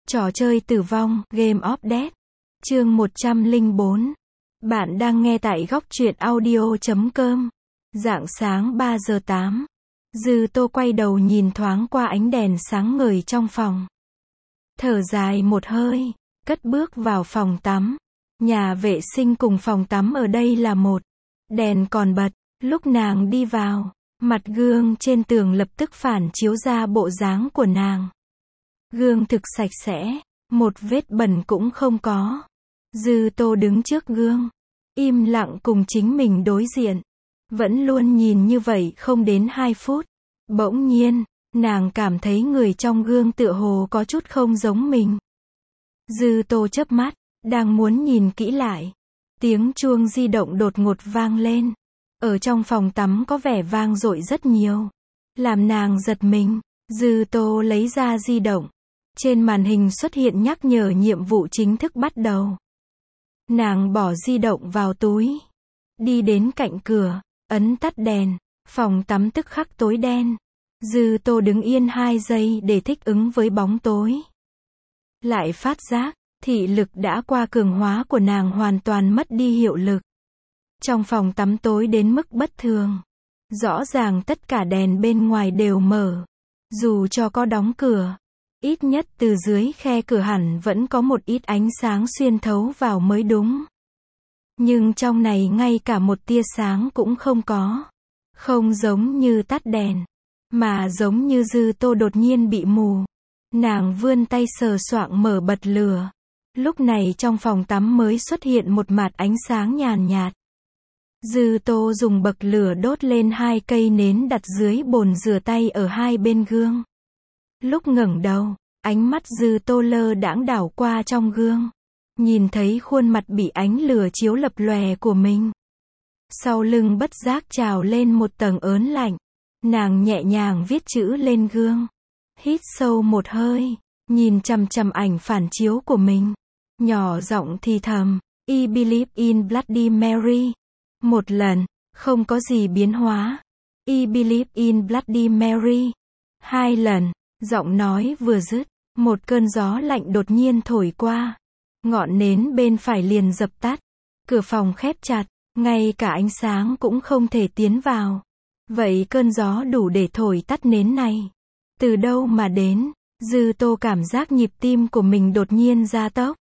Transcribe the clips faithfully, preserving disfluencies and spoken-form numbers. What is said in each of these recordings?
Trò chơi tử vong, Game of Death. Chương một trăm lẻ bốn. Bạn đang nghe tại góc truyện audio chấm com. Rạng sáng ba giờ tám. Dư Tô quay đầu nhìn thoáng qua ánh đèn sáng ngời trong phòng. Thở dài một hơi, cất bước vào phòng tắm. Nhà vệ sinh cùng phòng tắm ở đây là một. Đèn còn bật. Lúc nàng đi vào, mặt gương trên tường lập tức phản chiếu ra bộ dáng của nàng. Gương thực sạch sẽ, một vết bẩn cũng không có. Dư Tô đứng trước gương, im lặng cùng chính mình đối diện. Vẫn luôn nhìn như vậy không đến hai phút. Bỗng nhiên, nàng cảm thấy người trong gương tựa hồ có chút không giống mình. Dư Tô chớp mắt, đang muốn nhìn kỹ lại. Tiếng chuông di động đột ngột vang lên. Ở trong phòng tắm có vẻ vang dội rất nhiều. Làm nàng giật mình, Dư Tô lấy ra di động. Trên màn hình xuất hiện nhắc nhở nhiệm vụ chính thức bắt đầu. Nàng bỏ di động vào túi. Đi đến cạnh cửa, ấn tắt đèn. Phòng tắm tức khắc tối đen. Dư Tô đứng yên hai giây để thích ứng với bóng tối. Lại phát giác, thị lực đã qua cường hóa của nàng hoàn toàn mất đi hiệu lực. Trong phòng tắm tối đến mức bất thường. Rõ ràng tất cả đèn bên ngoài đều mở. Dù cho có đóng cửa, ít nhất từ dưới khe cửa hẳn vẫn có một ít ánh sáng xuyên thấu vào mới đúng. Nhưng trong này ngay cả một tia sáng cũng không có. Không giống như tắt đèn, mà giống như Dư Tô đột nhiên bị mù. Nàng vươn tay sờ soạng mở bật lửa. Lúc này trong phòng tắm mới xuất hiện một mạt ánh sáng nhàn nhạt. Dư Tô dùng bậc lửa đốt lên hai cây nến đặt dưới bồn rửa tay ở hai bên gương. Lúc ngẩng đầu, ánh mắt Dư Tô lơ đãng đảo qua trong gương. Nhìn thấy khuôn mặt bị ánh lửa chiếu lập lòe của mình. Sau lưng bất giác trào lên một tầng ớn lạnh. Nàng nhẹ nhàng viết chữ lên gương. Hít sâu một hơi, nhìn chằm chằm ảnh phản chiếu của mình. Nhỏ giọng thì thầm, I believe in Bloody Mary. Một lần, không có gì biến hóa. I believe in Bloody Mary. Hai lần, giọng nói vừa dứt, một cơn gió lạnh đột nhiên thổi qua. Ngọn nến bên phải liền dập tắt. Cửa phòng khép chặt, ngay cả ánh sáng cũng không thể tiến vào. Vậy cơn gió đủ để thổi tắt nến này. Từ đâu mà đến? Dư Tô cảm giác nhịp tim của mình đột nhiên gia tốc.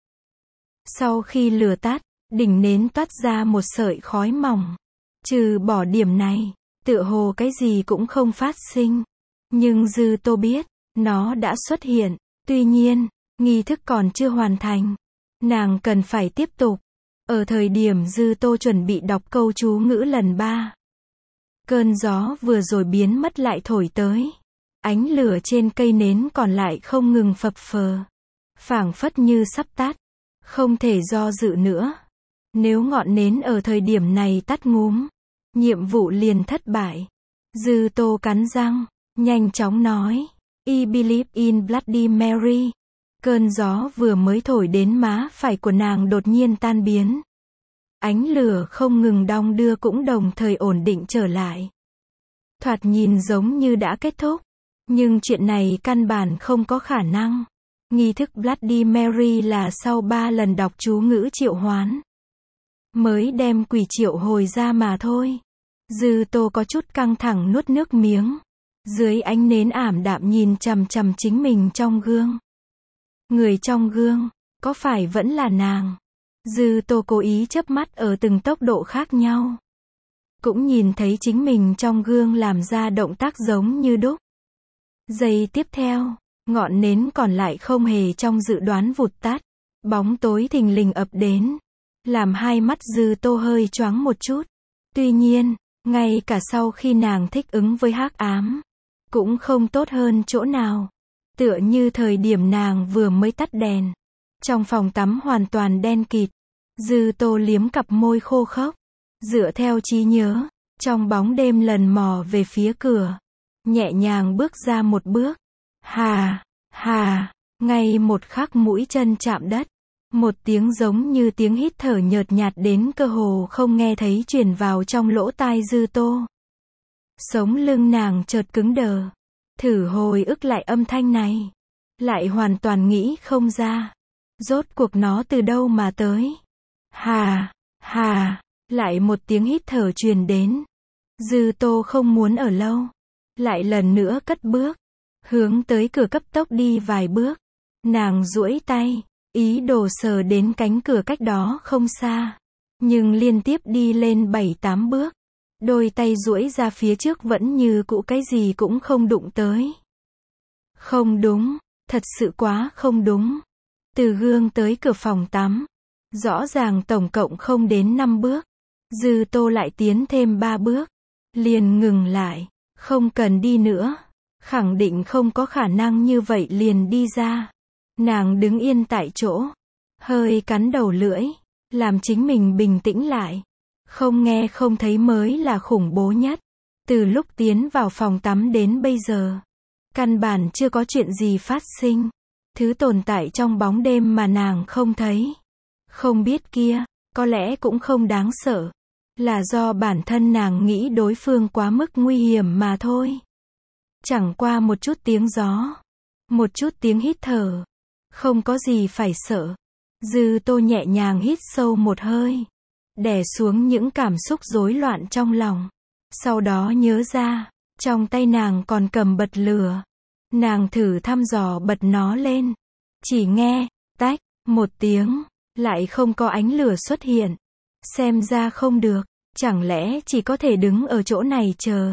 Sau khi lửa tắt, đỉnh nến toát ra một sợi khói mỏng. Trừ bỏ điểm này, tựa hồ cái gì cũng không phát sinh. Nhưng Dư Tô biết, nó đã xuất hiện. Tuy nhiên, nghi thức còn chưa hoàn thành. Nàng cần phải tiếp tục. Ở thời điểm Dư Tô chuẩn bị đọc câu chú ngữ lần ba. Cơn gió vừa rồi biến mất lại thổi tới. Ánh lửa trên cây nến còn lại không ngừng phập phờ. Phảng phất như sắp tắt. Không thể do dự nữa. Nếu ngọn nến ở thời điểm này tắt ngúm, nhiệm vụ liền thất bại. Dư Tô cắn răng, nhanh chóng nói, I believe in Bloody Mary. Cơn gió vừa mới thổi đến má phải của nàng đột nhiên tan biến. Ánh lửa không ngừng đong đưa cũng đồng thời ổn định trở lại. Thoạt nhìn giống như đã kết thúc. Nhưng chuyện này căn bản không có khả năng. Nghi thức Bloody Mary là sau ba lần đọc chú ngữ triệu hoán. Mới đem quỷ triệu hồi ra mà thôi. Dư Tô có chút căng thẳng nuốt nước miếng. Dưới ánh nến ảm đạm nhìn chằm chằm chính mình trong gương. Người trong gương, có phải vẫn là nàng? Dư Tô cố ý chớp mắt ở từng tốc độ khác nhau. Cũng nhìn thấy chính mình trong gương làm ra động tác giống như đúc. Giây tiếp theo, ngọn nến còn lại không hề trong dự đoán vụt tắt. Bóng tối thình lình ập đến. Làm hai mắt Dư Tô hơi choáng một chút. Tuy nhiên, ngay cả sau khi nàng thích ứng với hắc ám, cũng không tốt hơn chỗ nào. Tựa như thời điểm nàng vừa mới tắt đèn. Trong phòng tắm hoàn toàn đen kịt. Dư Tô liếm cặp môi khô khốc. Dựa theo trí nhớ, trong bóng đêm lần mò về phía cửa. Nhẹ nhàng bước ra một bước. Hà, hà, ngay một khắc mũi chân chạm đất. Một tiếng giống như tiếng hít thở nhợt nhạt đến cơ hồ không nghe thấy truyền vào trong lỗ tai Dư Tô. Sống lưng nàng chợt cứng đờ. Thử hồi ức lại âm thanh này. lại hoàn toàn nghĩ không ra. Rốt cuộc nó từ đâu mà tới. Hà, hà, lại một tiếng hít thở truyền đến. Dư Tô không muốn ở lâu. Lại lần nữa cất bước. Hướng tới cửa cấp tốc đi vài bước. Nàng duỗi tay, ý đồ sờ đến cánh cửa cách đó không xa. Nhưng liên tiếp đi lên bảy tám bước. Đôi tay duỗi ra phía trước vẫn như cũ cái gì cũng không đụng tới. Không đúng, thật sự quá không đúng. Từ gương tới cửa phòng tắm. Rõ ràng tổng cộng không đến năm bước. Dư Tô lại tiến thêm ba bước. Liền ngừng lại, không cần đi nữa. Khẳng định không có khả năng như vậy liền đi ra. Nàng đứng yên tại chỗ. Hơi cắn đầu lưỡi. Làm chính mình bình tĩnh lại. Không nghe không thấy mới là khủng bố nhất. Từ lúc tiến vào phòng tắm đến bây giờ. Căn bản chưa có chuyện gì phát sinh. Thứ tồn tại trong bóng đêm mà nàng không thấy. Không biết kia, có lẽ cũng không đáng sợ. Là do bản thân nàng nghĩ đối phương quá mức nguy hiểm mà thôi. Chẳng qua một chút tiếng gió. Một chút tiếng hít thở. Không có gì phải sợ. Dư Tô nhẹ nhàng hít sâu một hơi. Đè xuống những cảm xúc rối loạn trong lòng. Sau đó nhớ ra, trong tay nàng còn cầm bật lửa. Nàng thử thăm dò bật nó lên. Chỉ nghe, tách, một tiếng, lại không có ánh lửa xuất hiện. Xem ra không được, chẳng lẽ chỉ có thể đứng ở chỗ này chờ.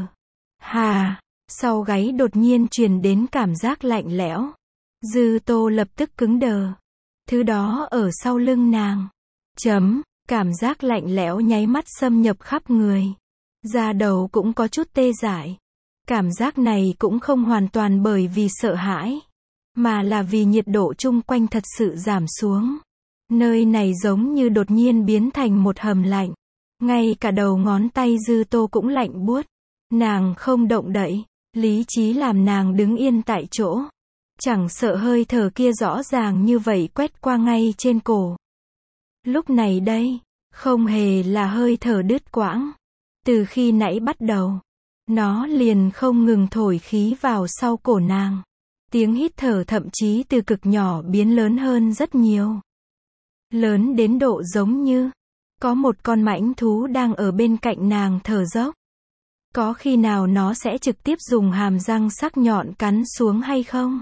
Hà, sau gáy đột nhiên truyền đến cảm giác lạnh lẽo. Dư Tô lập tức cứng đờ. Thứ đó ở sau lưng nàng. Chấm, cảm giác lạnh lẽo nháy mắt xâm nhập khắp người. Da đầu cũng có chút tê dại. Cảm giác này cũng không hoàn toàn bởi vì sợ hãi, mà là vì nhiệt độ chung quanh thật sự giảm xuống. Nơi này giống như đột nhiên biến thành một hầm lạnh. Ngay cả đầu ngón tay Dư Tô cũng lạnh buốt. Nàng không động đậy. Lý trí làm nàng đứng yên tại chỗ. Chẳng sợ hơi thở kia rõ ràng như vậy quét qua ngay trên cổ. Lúc này đây, không hề là hơi thở đứt quãng. Từ khi nãy bắt đầu, nó liền không ngừng thổi khí vào sau cổ nàng. Tiếng hít thở thậm chí từ cực nhỏ biến lớn hơn rất nhiều. Lớn đến độ giống như có một con mãnh thú đang ở bên cạnh nàng thở dốc. Có khi nào nó sẽ trực tiếp dùng hàm răng sắc nhọn cắn xuống hay không?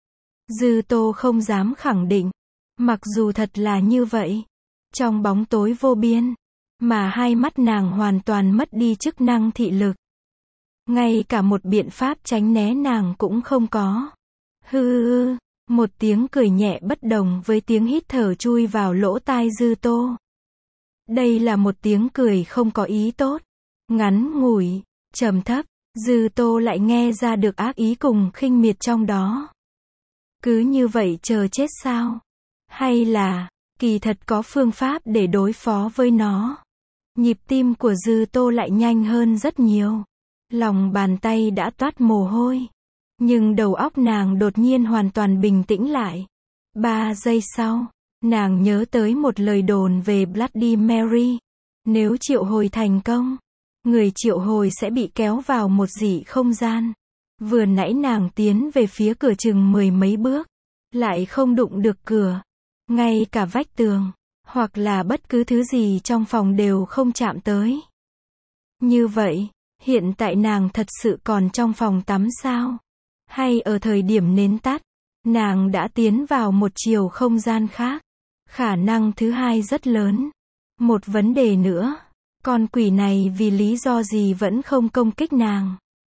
Dư Tô không dám khẳng định. Mặc dù thật là như vậy. Trong bóng tối vô biên, mà hai mắt nàng hoàn toàn mất đi chức năng thị lực. Ngay cả một biện pháp tránh né nàng cũng không có. Hư hư, một tiếng cười nhẹ bất đồng với tiếng hít thở chui vào lỗ tai Dư Tô. Đây là một tiếng cười không có ý tốt. Ngắn ngủi, trầm thấp, Dư Tô lại nghe ra được ác ý cùng khinh miệt trong đó. Cứ như vậy chờ chết sao? Hay là, kỳ thật có phương pháp để đối phó với nó? Nhịp tim của Dư Tô lại nhanh hơn rất nhiều. Lòng bàn tay đã toát mồ hôi. Nhưng đầu óc nàng đột nhiên hoàn toàn bình tĩnh lại. Ba giây sau, nàng nhớ tới một lời đồn về Bloody Mary. Nếu triệu hồi thành công, người triệu hồi sẽ bị kéo vào một dị không gian. Vừa nãy nàng tiến về phía cửa chừng mười mấy bước, lại không đụng được cửa. Ngay cả vách tường, hoặc là bất cứ thứ gì trong phòng đều không chạm tới. Như vậy, hiện tại nàng thật sự còn trong phòng tắm sao? Hay ở thời điểm nến tắt, nàng đã tiến vào một chiều không gian khác? Khả năng thứ hai rất lớn. Một vấn đề nữa, con quỷ này vì lý do gì vẫn không công kích nàng?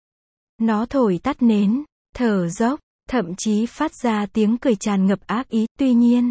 Nó thổi tắt nến, thở dốc, thậm chí phát ra tiếng cười tràn ngập ác ý. Tuy nhiên,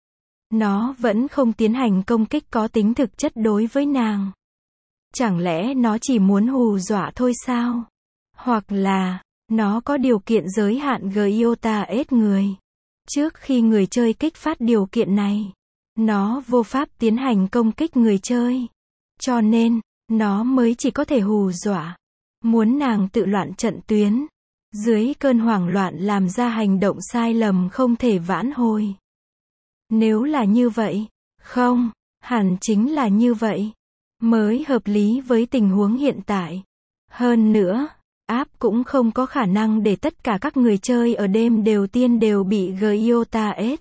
nó vẫn không tiến hành công kích có tính thực chất đối với nàng. Chẳng lẽ nó chỉ muốn hù dọa thôi sao? Hoặc là, nó có điều kiện giới hạn giota ét người. Trước khi người chơi kích phát điều kiện này, nó vô pháp tiến hành công kích người chơi. Cho nên, nó mới chỉ có thể hù dọa. Muốn nàng tự loạn trận tuyến. Dưới cơn hoảng loạn làm ra hành động sai lầm không thể vãn hồi. Nếu là như vậy, không, hẳn chính là như vậy. Mới hợp lý với tình huống hiện tại. Hơn nữa, App cũng không có khả năng để tất cả các người chơi ở đêm đầu tiên đều bị Gyota ết.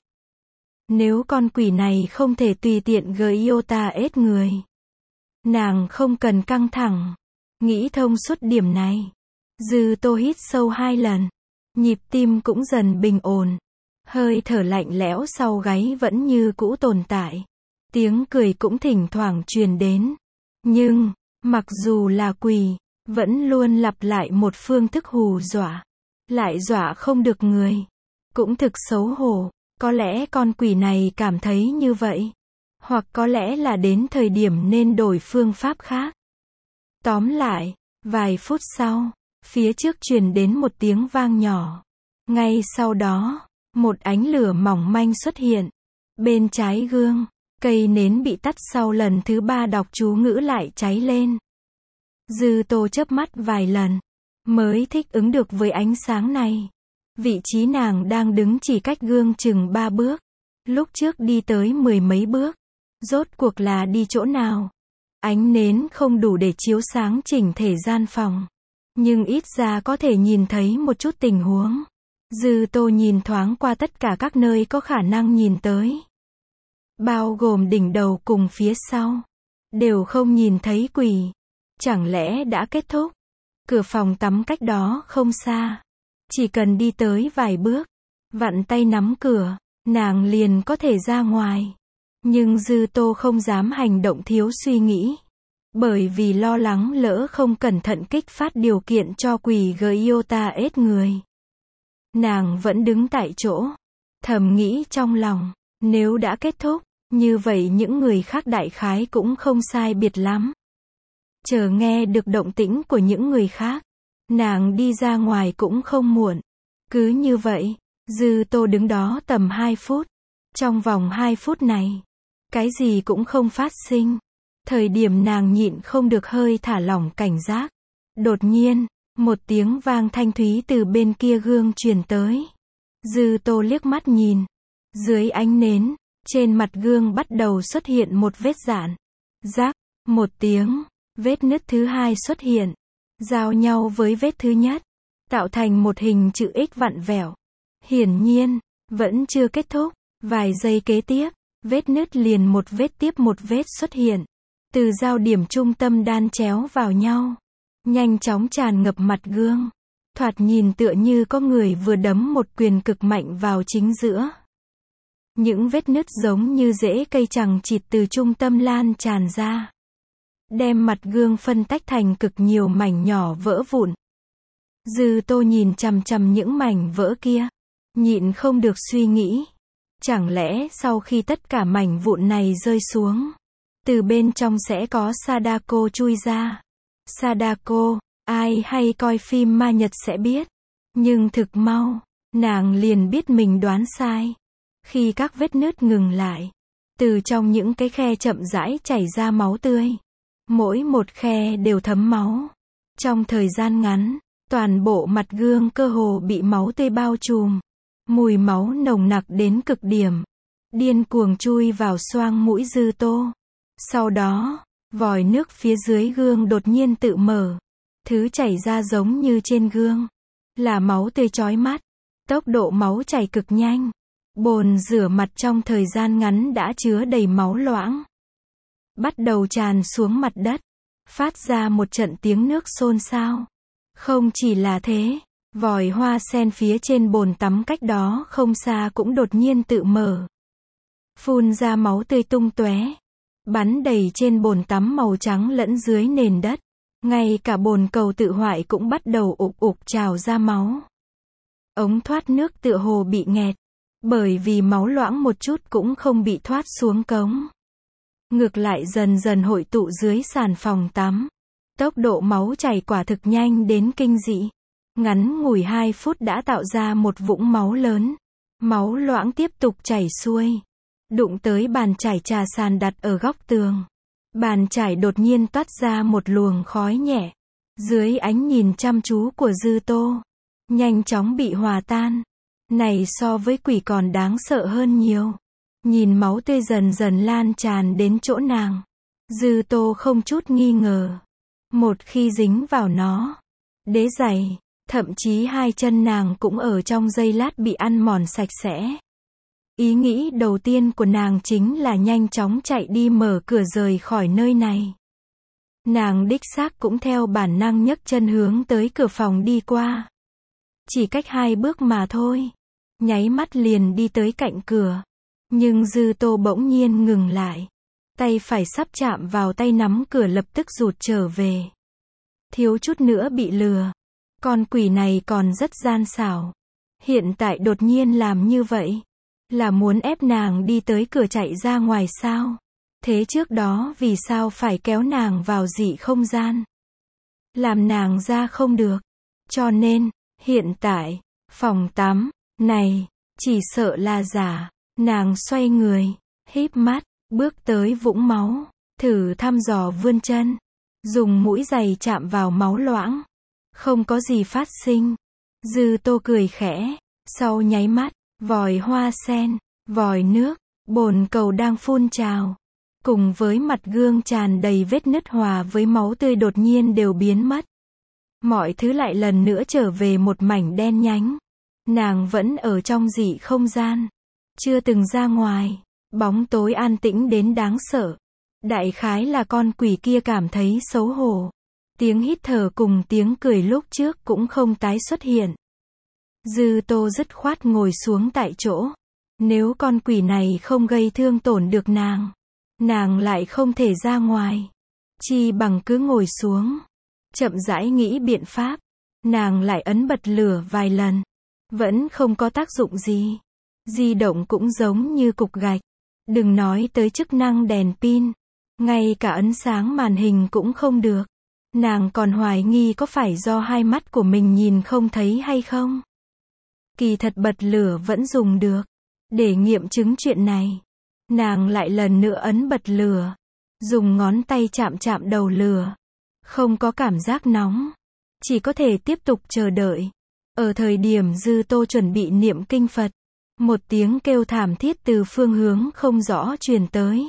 Nếu con quỷ này không thể tùy tiện Gyota ết người, nàng không cần căng thẳng. Nghĩ thông suốt điểm này, Dư Tô hít sâu hai lần, nhịp tim cũng dần bình ổn. Hơi thở lạnh lẽo sau gáy vẫn như cũ tồn tại. Tiếng cười cũng thỉnh thoảng truyền đến. Nhưng, mặc dù là quỷ, vẫn luôn lặp lại một phương thức hù dọa. Lại dọa không được người. Cũng thực xấu hổ. Có lẽ con quỷ này cảm thấy như vậy. Hoặc có lẽ là đến thời điểm nên đổi phương pháp khác. Tóm lại, vài phút sau, phía trước truyền đến một tiếng vang nhỏ. Ngay sau đó, một ánh lửa mỏng manh xuất hiện. Bên trái gương, cây nến bị tắt sau lần thứ ba đọc chú ngữ lại cháy lên. Dư Tô chớp mắt vài lần, mới thích ứng được với ánh sáng này. Vị trí nàng đang đứng chỉ cách gương chừng ba bước. Lúc trước đi tới mười mấy bước. Rốt cuộc là đi chỗ nào? Ánh nến không đủ để chiếu sáng chỉnh thể gian phòng. Nhưng ít ra có thể nhìn thấy một chút tình huống. Dư Tô nhìn thoáng qua tất cả các nơi có khả năng nhìn tới. Bao gồm đỉnh đầu cùng phía sau. Đều không nhìn thấy quỷ. Chẳng lẽ đã kết thúc? Cửa phòng tắm cách đó không xa. Chỉ cần đi tới vài bước, vặn tay nắm cửa, nàng liền có thể ra ngoài. Nhưng Dư Tô không dám hành động thiếu suy nghĩ. Bởi vì lo lắng lỡ không cẩn thận kích phát điều kiện cho quỷ Gyota ết người. Nàng vẫn đứng tại chỗ, thầm nghĩ trong lòng, nếu đã kết thúc, như vậy những người khác đại khái cũng không sai biệt lắm. Chờ nghe được động tĩnh của những người khác, nàng đi ra ngoài cũng không muộn. Cứ như vậy, Dư Tô đứng đó tầm hai phút. Trong vòng hai phút này, cái gì cũng không phát sinh. Thời điểm nàng nhịn không được hơi thả lỏng cảnh giác. Đột nhiên, một tiếng vang thanh thúy từ bên kia gương truyền tới. Dư Tô liếc mắt nhìn. Dưới ánh nến, trên mặt gương bắt đầu xuất hiện một vết rạn. Rác, một tiếng, vết nứt thứ hai xuất hiện. Giao nhau với vết thứ nhất, tạo thành một hình chữ X vặn vẹo. Hiển nhiên, vẫn chưa kết thúc. Vài giây kế tiếp, vết nứt liền một vết tiếp một vết xuất hiện. Từ giao điểm trung tâm đan chéo vào nhau. Nhanh chóng tràn ngập mặt gương. Thoạt nhìn tựa như có người vừa đấm một quyền cực mạnh vào chính giữa. Những vết nứt giống như rễ cây chằng chịt từ trung tâm lan tràn ra. Đem mặt gương phân tách thành cực nhiều mảnh nhỏ vỡ vụn. Dư Tô nhìn chằm chằm những mảnh vỡ kia. Nhịn không được suy nghĩ. Chẳng lẽ sau khi tất cả mảnh vụn này rơi xuống, từ bên trong sẽ có Sadako chui ra. Sadako, ai hay coi phim ma Nhật sẽ biết. Nhưng thực mau, nàng liền biết mình đoán sai. Khi các vết nứt ngừng lại, từ trong những cái khe chậm rãi chảy ra máu tươi. Mỗi một khe đều thấm máu. Trong thời gian ngắn, toàn bộ mặt gương cơ hồ bị máu tươi bao trùm. Mùi máu nồng nặc đến cực điểm. Điên cuồng chui vào xoang mũi Dư Tô. Sau đó, vòi nước phía dưới gương đột nhiên tự mở. Thứ chảy ra giống như trên gương. Là máu tươi chói mắt. Tốc độ máu chảy cực nhanh. Bồn rửa mặt trong thời gian ngắn đã chứa đầy máu loãng. Bắt đầu tràn xuống mặt đất. Phát ra một trận tiếng nước xôn xao. Không chỉ là thế, vòi hoa sen phía trên bồn tắm cách đó không xa cũng đột nhiên tự mở. Phun ra máu tươi tung tóe. Bắn đầy trên bồn tắm màu trắng lẫn dưới nền đất. Ngay cả bồn cầu tự hoại cũng bắt đầu ục ục trào ra máu. Ống thoát nước tựa hồ bị nghẹt. Bởi vì máu loãng một chút cũng không bị thoát xuống cống. Ngược lại dần dần hội tụ dưới sàn phòng tắm. Tốc độ máu chảy quả thực nhanh đến kinh dị. Ngắn ngủi hai phút đã tạo ra một vũng máu lớn. Máu loãng tiếp tục chảy xuôi. Đụng tới bàn chải trà sàn đặt ở góc tường. Bàn chải đột nhiên toát ra một luồng khói nhẹ. Dưới ánh nhìn chăm chú của Dư Tô, nhanh chóng bị hòa tan. Này so với quỷ còn đáng sợ hơn nhiều. Nhìn máu tươi dần dần lan tràn đến chỗ nàng. Dư Tô không chút nghi ngờ. Một khi dính vào nó, đế giày, thậm chí hai chân nàng cũng ở trong giây lát bị ăn mòn sạch sẽ. Ý nghĩ đầu tiên của nàng chính là nhanh chóng chạy đi mở cửa rời khỏi nơi này. Nàng đích xác cũng theo bản năng nhấc chân hướng tới cửa phòng đi qua. Chỉ cách hai bước mà thôi. Nháy mắt liền đi tới cạnh cửa. Nhưng Dư Tô bỗng nhiên ngừng lại. Tay phải sắp chạm vào tay nắm cửa lập tức rụt trở về. Thiếu chút nữa bị lừa. Con quỷ này còn rất gian xảo. Hiện tại đột nhiên làm như vậy. Là muốn ép nàng đi tới cửa chạy ra ngoài sao? Thế trước đó vì sao phải kéo nàng vào dị không gian? Làm nàng ra không được. Cho nên, hiện tại, phòng tắm, này, chỉ sợ là giả. Nàng xoay người, híp mắt, bước tới vũng máu, thử thăm dò vươn chân. Dùng mũi giày chạm vào máu loãng. Không có gì phát sinh. Dư Tô cười khẽ, sau nháy mắt, vòi hoa sen, vòi nước, bồn cầu đang phun trào. Cùng với mặt gương tràn đầy vết nứt hòa với máu tươi đột nhiên đều biến mất. Mọi thứ lại lần nữa trở về một mảnh đen nhánh. Nàng vẫn ở trong dị không gian. Chưa từng ra ngoài. Bóng tối an tĩnh đến đáng sợ. Đại khái là con quỷ kia cảm thấy xấu hổ. Tiếng hít thở cùng tiếng cười lúc trước cũng không tái xuất hiện. Dư Tô dứt khoát ngồi xuống tại chỗ. Nếu con quỷ này không gây thương tổn được nàng, nàng lại không thể ra ngoài. Chi bằng cứ ngồi xuống. Chậm rãi nghĩ biện pháp. Nàng lại ấn bật lửa vài lần. Vẫn không có tác dụng gì. Di động cũng giống như cục gạch. Đừng nói tới chức năng đèn pin. Ngay cả ấn sáng màn hình cũng không được. Nàng còn hoài nghi có phải do hai mắt của mình nhìn không thấy hay không. Kỳ thật bật lửa vẫn dùng được. Để nghiệm chứng chuyện này, nàng lại lần nữa ấn bật lửa. Dùng ngón tay chạm chạm đầu lửa. Không có cảm giác nóng. Chỉ có thể tiếp tục chờ đợi. Ở thời điểm Dư Tô chuẩn bị niệm kinh Phật, một tiếng kêu thảm thiết từ phương hướng không rõ truyền tới.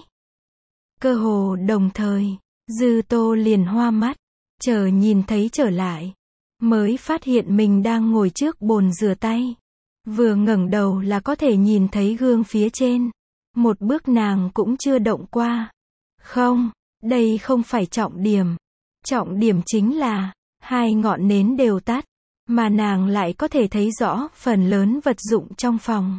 Cơ hồ đồng thời, Dư Tô liền hoa mắt, chờ nhìn thấy trở lại. Mới phát hiện mình đang ngồi trước bồn rửa tay. Vừa ngẩng đầu là có thể nhìn thấy gương phía trên. Một bước nàng cũng chưa động qua. Không, đây không phải trọng điểm. Trọng điểm chính là, hai ngọn nến đều tắt. Mà nàng lại có thể thấy rõ phần lớn vật dụng trong phòng.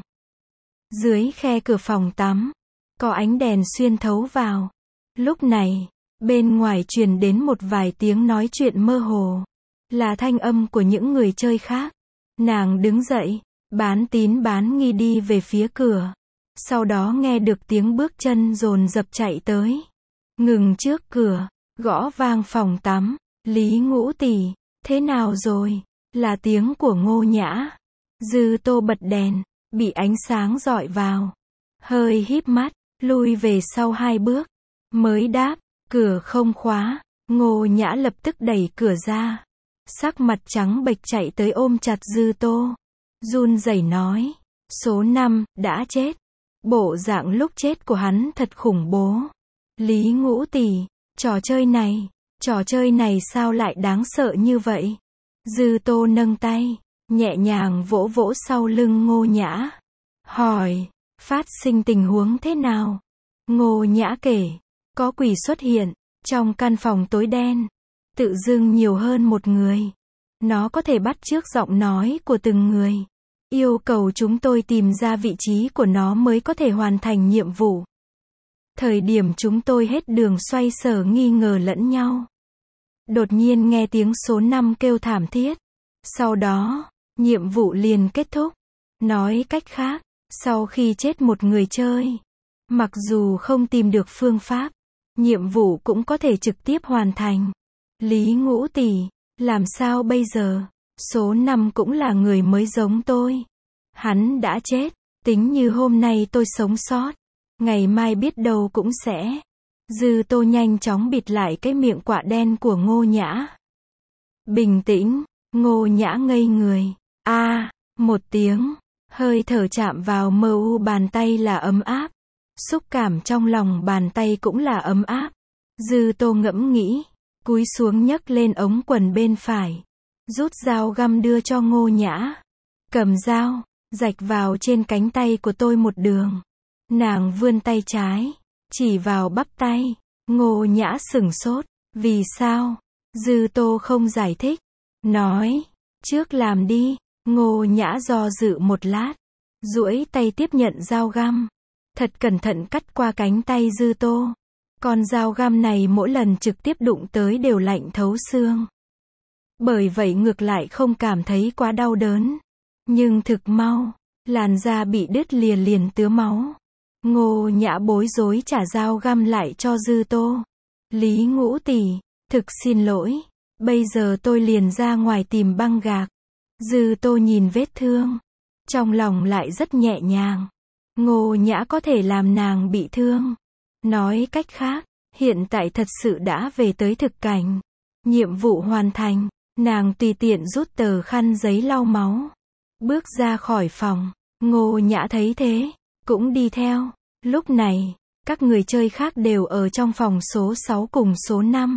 Dưới khe cửa phòng tắm, có ánh đèn xuyên thấu vào. Lúc này, bên ngoài truyền đến một vài tiếng nói chuyện mơ hồ. Là thanh âm của những người chơi khác. Nàng đứng dậy, bán tín bán nghi đi về phía cửa. Sau đó nghe được tiếng bước chân dồn dập chạy tới. Ngừng trước cửa, gõ vang phòng tắm. Lý Ngũ tỷ, thế nào rồi? Là tiếng của Ngô Nhã. Dư Tô bật đèn, bị ánh sáng dọi vào. Hơi híp mắt, lui về sau hai bước. Mới đáp, cửa không khóa. Ngô Nhã lập tức đẩy cửa ra. Sắc mặt trắng bệch chạy tới ôm chặt Dư Tô. Run rẩy nói, số năm, đã chết. Bộ dạng lúc chết của hắn thật khủng bố. Lý Ngũ tỷ, trò chơi này, trò chơi này sao lại đáng sợ như vậy? Dư Tô nâng tay, nhẹ nhàng vỗ vỗ sau lưng Ngô Nhã. Hỏi, phát sinh tình huống thế nào? Ngô Nhã kể, có quỷ xuất hiện, trong căn phòng tối đen. Tự dưng nhiều hơn một người. Nó có thể bắt chước giọng nói của từng người. Yêu cầu chúng tôi tìm ra vị trí của nó mới có thể hoàn thành nhiệm vụ. Thời điểm chúng tôi hết đường xoay sở nghi ngờ lẫn nhau. Đột nhiên nghe tiếng số năm kêu thảm thiết. Sau đó, nhiệm vụ liền kết thúc. Nói cách khác, sau khi chết một người chơi, mặc dù không tìm được phương pháp, nhiệm vụ cũng có thể trực tiếp hoàn thành. Lý Ngũ tỷ, làm sao bây giờ? Số năm cũng là người mới giống tôi. Hắn đã chết, tính như hôm nay tôi sống sót, ngày mai biết đâu cũng sẽ. Dư Tô nhanh chóng bịt lại cái miệng quạ đen của Ngô Nhã. Bình tĩnh, Ngô Nhã ngây người. A, à, một tiếng, hơi thở chạm vào mờ u bàn tay là ấm áp. Xúc cảm trong lòng bàn tay cũng là ấm áp. Dư Tô ngẫm nghĩ, cúi xuống nhấc lên ống quần bên phải. rút dao găm đưa cho Ngô Nhã. Cầm dao, rạch vào trên cánh tay của tôi một đường. Nàng vươn tay trái, chỉ vào bắp tay. Ngô Nhã sửng sốt. Vì sao? Dư Tô không giải thích. Nói, trước làm đi. Ngô Nhã do dự một lát, duỗi tay tiếp nhận dao găm. Thật cẩn thận cắt qua cánh tay Dư Tô. Con dao găm này mỗi lần trực tiếp đụng tới đều lạnh thấu xương. Bởi vậy ngược lại không cảm thấy quá đau đớn. Nhưng thực mau, làn da bị đứt lìa liền tứa máu. Ngô Nhã bối rối trả dao găm lại cho Dư Tô. Lý Ngũ tỷ, thực xin lỗi. Bây giờ tôi liền ra ngoài tìm băng gạc. Dư Tô nhìn vết thương. Trong lòng lại rất nhẹ nhàng. Ngô Nhã có thể làm nàng bị thương. Nói cách khác, hiện tại thật sự đã về tới thực cảnh. Nhiệm vụ hoàn thành. Nàng tùy tiện rút tờ khăn giấy lau máu. Bước ra khỏi phòng. Ngô Nhã thấy thế, cũng đi theo. Lúc này, các người chơi khác đều ở trong phòng số sáu cùng số năm.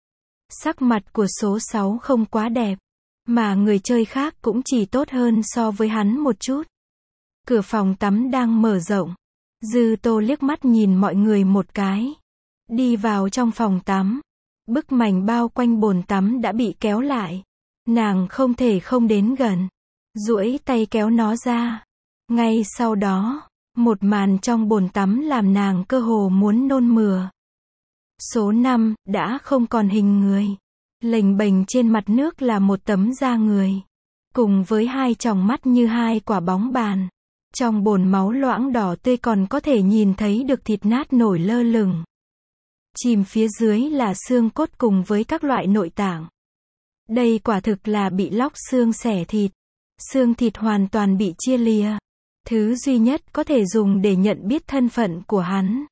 Sắc mặt của số sáu không quá đẹp, mà người chơi khác cũng chỉ tốt hơn so với hắn một chút. Cửa phòng tắm đang mở rộng. Dư Tô liếc mắt nhìn mọi người một cái. Đi vào trong phòng tắm. Bức mảnh bao quanh bồn tắm đã bị kéo lại. Nàng không thể không đến gần. Duỗi tay kéo nó ra. Ngay sau đó, một màn trong bồn tắm làm nàng cơ hồ muốn nôn mửa. Số năm, đã không còn hình người. Lềnh bềnh trên mặt nước là một tấm da người. Cùng với hai tròng mắt như hai quả bóng bàn. Trong bồn máu loãng đỏ tươi còn có thể nhìn thấy được thịt nát nổi lơ lửng. Chìm phía dưới là xương cốt cùng với các loại nội tạng. Đây quả thực là bị lóc xương xẻ thịt. Xương thịt hoàn toàn bị chia lìa. Thứ duy nhất có thể dùng để nhận biết thân phận của hắn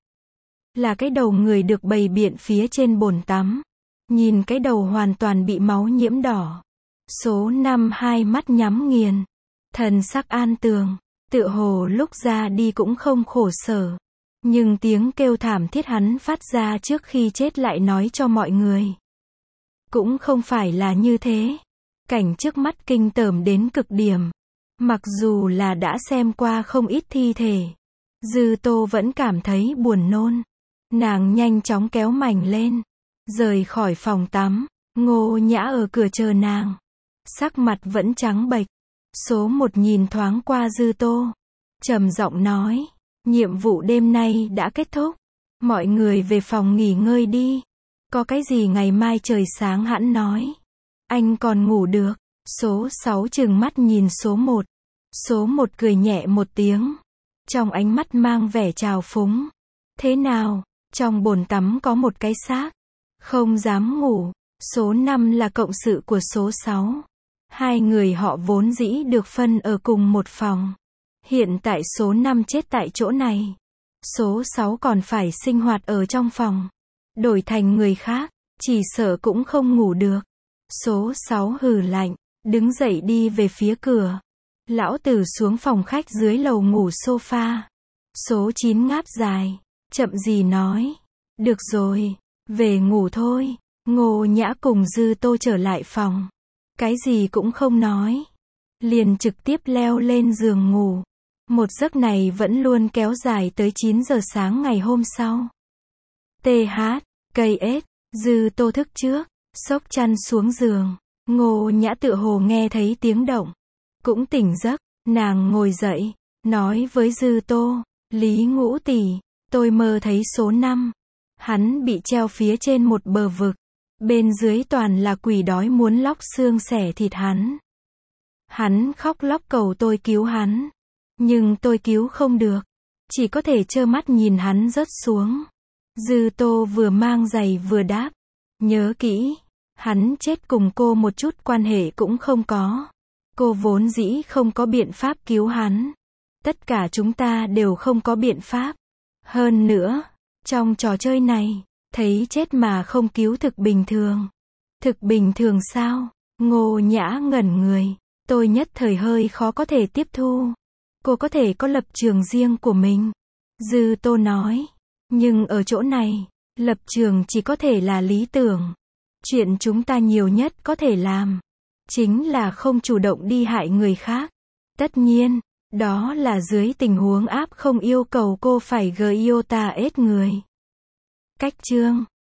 là cái đầu người được bày biện phía trên bồn tắm. Nhìn cái đầu hoàn toàn bị máu nhiễm đỏ. Số năm hai mắt nhắm nghiền. Thần sắc an tường. Tựa hồ lúc ra đi cũng không khổ sở. Nhưng tiếng kêu thảm thiết hắn phát ra trước khi chết lại nói cho mọi người. Cũng không phải là như thế. Cảnh trước mắt kinh tởm đến cực điểm. Mặc dù là đã xem qua không ít thi thể. Dư Tô vẫn cảm thấy buồn nôn. Nàng nhanh chóng kéo mảnh lên. Rời khỏi phòng tắm. Ngô Nhã ở cửa chờ nàng. Sắc mặt vẫn trắng bệch. Số một nhìn thoáng qua Dư Tô. Trầm giọng nói. Nhiệm vụ đêm nay đã kết thúc. Mọi người về phòng nghỉ ngơi đi. Có cái gì ngày mai trời sáng hẵng nói. Anh còn ngủ được. Số sáu trừng mắt nhìn số một. Số một cười nhẹ một tiếng. Trong ánh mắt mang vẻ trào phúng. Thế nào? Trong bồn tắm có một cái xác. Không dám ngủ. Số năm là cộng sự của số sáu. Hai người họ vốn dĩ được phân ở cùng một phòng. Hiện tại số năm chết tại chỗ này. Số sáu còn phải sinh hoạt ở trong phòng. Đổi thành người khác, chỉ sợ cũng không ngủ được. Số sáu hừ lạnh, đứng dậy đi về phía cửa. Lão tử xuống phòng khách dưới lầu ngủ sofa. Số chín ngáp dài, chậm gì nói. Được rồi, về ngủ thôi. Ngô Nhã cùng Dư Tô trở lại phòng. Cái gì cũng không nói. Liền trực tiếp leo lên giường ngủ. Một giấc này vẫn luôn kéo dài tới chín giờ sáng ngày hôm sau. tê hát, cây ết, Dư Tô thức trước, xốc chăn xuống giường. Ngô Nhã tựa hồ nghe thấy tiếng động. Cũng tỉnh giấc, nàng ngồi dậy, nói với Dư Tô, Lý Ngũ tỷ, tôi mơ thấy số năm. Hắn bị treo phía trên một bờ vực. Bên dưới toàn là quỷ đói muốn lóc xương xẻ thịt hắn. Hắn khóc lóc cầu tôi cứu hắn. Nhưng tôi cứu không được. Chỉ có thể trơ mắt nhìn hắn rớt xuống. Dư Tô vừa mang giày vừa đáp. Nhớ kỹ, hắn chết cùng cô một chút quan hệ cũng không có. Cô vốn dĩ không có biện pháp cứu hắn. Tất cả chúng ta đều không có biện pháp. Hơn nữa, trong trò chơi này, thấy chết mà không cứu thực bình thường. Thực bình thường sao? Ngô Nhã ngẩn người. Tôi nhất thời hơi khó có thể tiếp thu. Cô có thể có lập trường riêng của mình. Dư Tô nói. Nhưng ở chỗ này, lập trường chỉ có thể là lý tưởng. Chuyện chúng ta nhiều nhất có thể làm. chính là không chủ động đi hại người khác. Tất nhiên, đó là dưới tình huống app không yêu cầu cô phải giota ết người. Cách chương